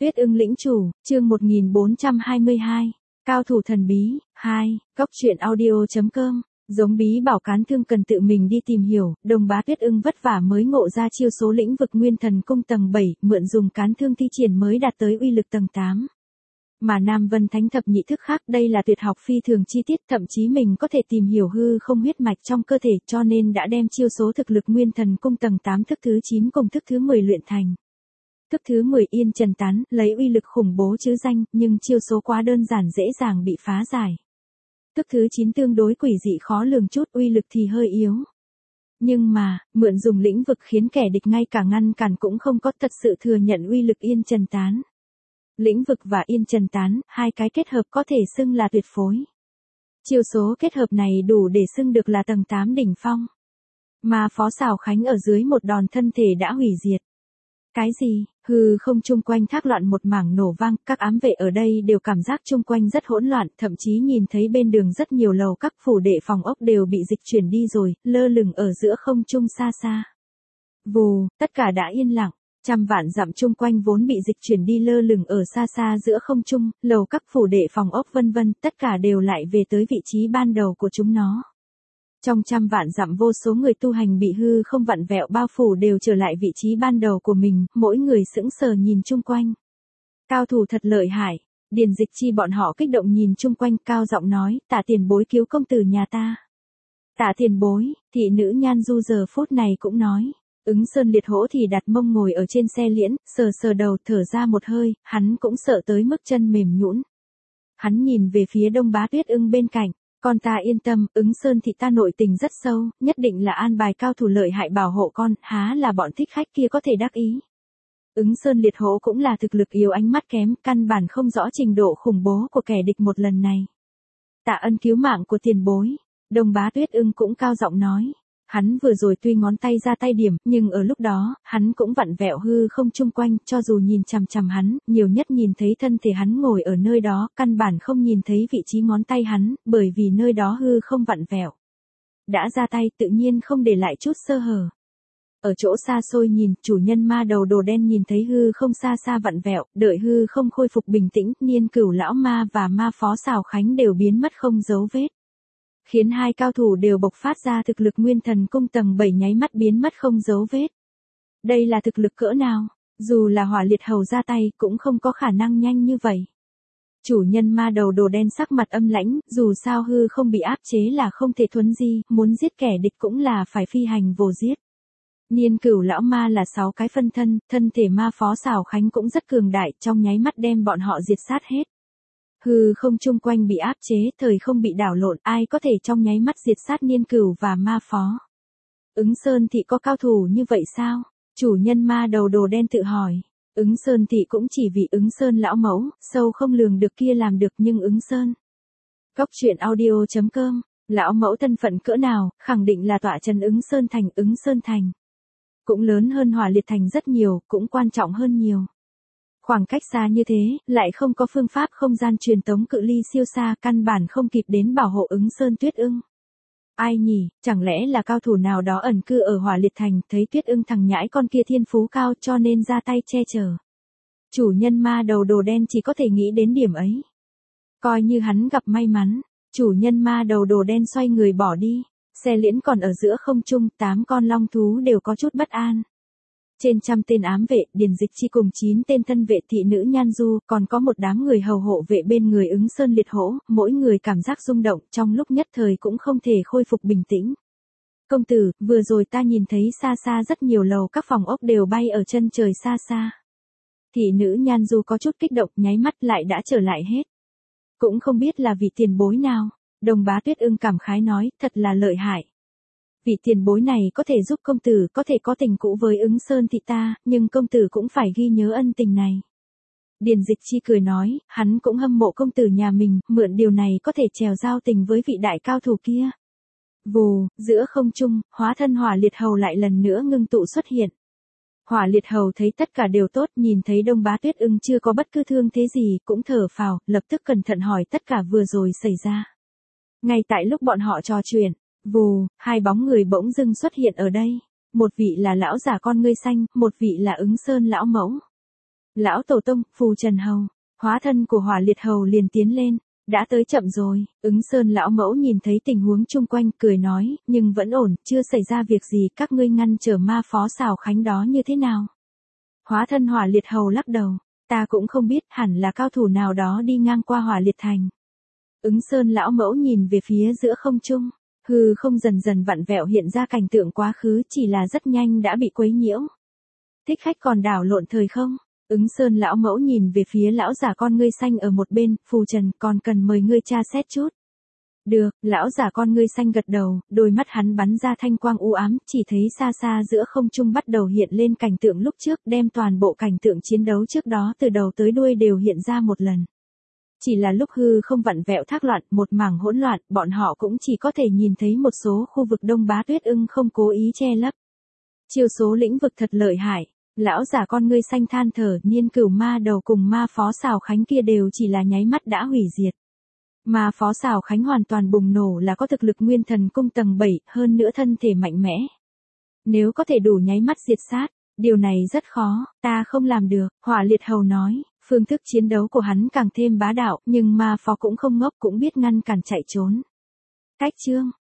Tuyết ưng lĩnh chủ, chương 1422. Cao thủ thần bí, 2, Cóc truyện audio.com. Giống bí bảo cán thương cần tự mình đi tìm hiểu, đồng bá Tuyết ưng vất vả mới ngộ ra chiêu số lĩnh vực nguyên thần cung tầng 7, mượn dùng cán thương thi triển mới đạt tới uy lực tầng 8. Mà Nam Vân Thánh thập nhị thức khác đây là tuyệt học phi thường chi tiết, thậm chí mình có thể tìm hiểu hư không huyết mạch trong cơ thể, cho nên đã đem chiêu số thực lực nguyên thần cung tầng 8 thức thứ 9 cùng thức thứ 10 luyện thành. Thức thứ 10 yên trần tán, lấy uy lực khủng bố chứ danh, nhưng chiêu số quá đơn giản dễ dàng bị phá giải. Thức thứ 9 tương đối quỷ dị khó lường chút, uy lực thì hơi yếu. Nhưng mà, mượn dùng lĩnh vực khiến kẻ địch ngay cả ngăn cản cũng không có, thật sự thừa nhận uy lực yên trần tán. Lĩnh vực và yên trần tán, hai cái kết hợp có thể xưng là tuyệt phối. Chiêu số kết hợp này đủ để xưng được là tầng 8 đỉnh phong. Mà Phó Sào Khánh ở dưới một đòn thân thể đã hủy diệt. Cái gì? Hư không chung quanh thác loạn một mảng nổ vang, các ám vệ ở đây đều cảm giác chung quanh rất hỗn loạn, thậm chí nhìn thấy bên đường rất nhiều lầu các phủ đệ phòng ốc đều bị dịch chuyển đi rồi, lơ lửng ở giữa không trung xa xa. Vù, tất cả đã yên lặng, trăm vạn dặm chung quanh vốn bị dịch chuyển đi lơ lửng ở xa xa giữa không trung, lầu các phủ đệ phòng ốc vân vân, tất cả đều lại về tới vị trí ban đầu của chúng nó. Trong trăm vạn dặm vô số người tu hành bị hư không vặn vẹo bao phủ đều trở lại vị trí ban đầu của mình, mỗi người sững sờ nhìn chung quanh. Cao thủ thật lợi hại, Điền Dịch Chi bọn họ kích động nhìn chung quanh, cao giọng nói, Tạ tiền bối cứu công tử nhà ta. Tạ tiền bối, thị nữ Nhan Du giờ phút này cũng nói. Ứng Sơn Liệt Hổ thì đặt mông ngồi ở trên xe liễn, sờ sờ đầu thở ra một hơi, hắn cũng sợ tới mức chân mềm nhũn. Hắn nhìn về phía Đông Bá Tuyết ưng bên cạnh. Con ta yên tâm, Ứng Sơn thị ta nội tình rất sâu, nhất định là an bài cao thủ lợi hại bảo hộ con, há là bọn thích khách kia có thể đắc ý. Ứng Sơn Liệt Hổ cũng là thực lực yếu, ánh mắt kém, căn bản không rõ trình độ khủng bố của kẻ địch một lần này. Tạ ân cứu mạng của tiền bối, Đông Bá Tuyết ưng cũng cao giọng nói. Hắn vừa rồi tuy ngón tay ra tay điểm, nhưng ở lúc đó, hắn cũng vặn vẹo hư không chung quanh, cho dù nhìn chằm chằm hắn, nhiều nhất nhìn thấy thân thể hắn ngồi ở nơi đó, căn bản không nhìn thấy vị trí ngón tay hắn, bởi vì nơi đó hư không vặn vẹo. Đã ra tay tự nhiên không để lại chút sơ hở. Ở chỗ xa xôi nhìn, chủ nhân ma đầu đồ đen nhìn thấy hư không xa xa vặn vẹo, đợi hư không khôi phục bình tĩnh, Niên Cửu lão ma và ma Phó Sào Khánh đều biến mất không dấu vết. Khiến hai cao thủ đều bộc phát ra thực lực nguyên thần cung tầng 7 nháy mắt biến mất không dấu vết. Đây là thực lực cỡ nào, dù là Hỏa Liệt Hầu ra tay cũng không có khả năng nhanh như vậy. Chủ nhân ma đầu đồ đen sắc mặt âm lãnh, dù sao hư không bị áp chế là không thể thuấn di, muốn giết kẻ địch cũng là phải phi hành vồ giết. Niên Cửu lão ma là 6 cái phân thân, thân thể ma Phó Sào Khánh cũng rất cường đại, trong nháy mắt đem bọn họ diệt sát hết. Hư không chung quanh bị áp chế, thời không bị đảo lộn, ai có thể trong nháy mắt diệt sát Niên Cửu và ma Phó. Ứng Sơn thị có cao thủ như vậy sao? Chủ nhân ma đầu đồ đen tự hỏi. Ứng Sơn thị cũng chỉ vì Ứng Sơn lão mẫu, sâu không lường được kia làm được, nhưng Ứng Sơn. Cóc truyện audio.com, lão mẫu thân phận cỡ nào, khẳng định là tọa chân Ứng Sơn thành. Ứng Sơn thành cũng lớn hơn Hỏa Liệt thành rất nhiều, cũng quan trọng hơn nhiều. Khoảng cách xa như thế, lại không có phương pháp không gian truyền tống cự ly siêu xa, căn bản không kịp đến bảo hộ Ứng Sơn Tuyết ưng. Ai nhỉ, chẳng lẽ là cao thủ nào đó ẩn cư ở Hỏa Liệt thành, thấy Tuyết ưng thằng nhãi con kia thiên phú cao cho nên ra tay che chở. Chủ nhân ma đầu đồ đen chỉ có thể nghĩ đến điểm ấy. Coi như hắn gặp may mắn, chủ nhân ma đầu đồ đen xoay người bỏ đi, xe liễn còn ở giữa không trung, 8 con long thú đều có chút bất an. Trên trăm tên ám vệ, Điền Dịch Chi cùng 9 tên thân vệ thị nữ Nhan Du, còn có một đám người hầu hộ vệ bên người Ứng Sơn Liệt Hổ, mỗi người cảm giác rung động, trong lúc nhất thời cũng không thể khôi phục bình tĩnh. Công tử, vừa rồi ta nhìn thấy xa xa rất nhiều lầu các phòng ốc đều bay ở chân trời xa xa. Thị nữ Nhan Du có chút kích động, nháy mắt lại đã trở lại hết. Cũng không biết là vị tiền bối nào, Đồng Bá Tuyết ưng cảm khái nói, thật là lợi hại. Vị tiền bối này có thể giúp công tử, có thể có tình cũ với Ứng Sơn thị ta, nhưng công tử cũng phải ghi nhớ ân tình này. Điền Dịch Chi cười nói, hắn cũng hâm mộ công tử nhà mình, mượn điều này có thể trèo giao tình với vị đại cao thủ kia. Vù, giữa không trung, hóa thân Hỏa Liệt Hầu lại lần nữa ngưng tụ xuất hiện. Hỏa Liệt Hầu thấy tất cả đều tốt, nhìn thấy Đông Bá Tuyết ưng chưa có bất cứ thương thế gì, cũng thở phào, lập tức cẩn thận hỏi tất cả vừa rồi xảy ra. Ngay tại lúc bọn họ trò chuyện, vù, hai bóng người bỗng dưng xuất hiện ở đây. Một vị là lão giả con ngươi xanh, một vị là Ứng Sơn lão mẫu. Lão tổ tông, phù trần hầu, hóa thân của hỏa liệt hầu liền tiến lên. Đã tới chậm rồi, Ứng Sơn lão mẫu nhìn thấy tình huống chung quanh cười nói, nhưng vẫn ổn, chưa xảy ra việc gì, các ngươi ngăn trở ma phó Sào Khánh đó như thế nào? Hóa thân hỏa liệt hầu lắc đầu, ta cũng không biết, hẳn là cao thủ nào đó đi ngang qua hỏa liệt thành. Ứng Sơn lão mẫu nhìn về phía giữa không trung, hư không dần dần vặn vẹo hiện ra cảnh tượng quá khứ, chỉ là rất nhanh đã bị quấy nhiễu. Thích khách còn đảo lộn thời không? Ứng Sơn lão mẫu nhìn về phía lão giả con ngươi xanh ở một bên, phù trần còn cần mời ngươi tra xét chút. Được, lão giả con ngươi xanh gật đầu, đôi mắt hắn bắn ra thanh quang u ám, chỉ thấy xa xa giữa không trung bắt đầu hiện lên cảnh tượng lúc trước, đem toàn bộ cảnh tượng chiến đấu trước đó từ đầu tới đuôi đều hiện ra một lần. Chỉ là lúc hư không vặn vẹo thác loạn, một mảng hỗn loạn, bọn họ cũng chỉ có thể nhìn thấy một số khu vực Đông Bá Tuyết Ưng không cố ý che lấp. Chiêu số lĩnh vực thật lợi hại. Lão giả con ngươi xanh than thở, Niên Cửu ma đầu cùng ma phó Sào Khánh kia đều chỉ là nháy mắt đã hủy diệt. Ma phó Sào Khánh hoàn toàn bùng nổ là có thực lực nguyên thần cung tầng 7, hơn nữa thân thể mạnh mẽ. Nếu có thể đủ nháy mắt diệt sát, điều này rất khó, ta không làm được, hỏa liệt hầu nói, phương thức chiến đấu của hắn càng thêm bá đạo, nhưng ma phó cũng không ngốc cũng biết ngăn cản chạy trốn. Cách chương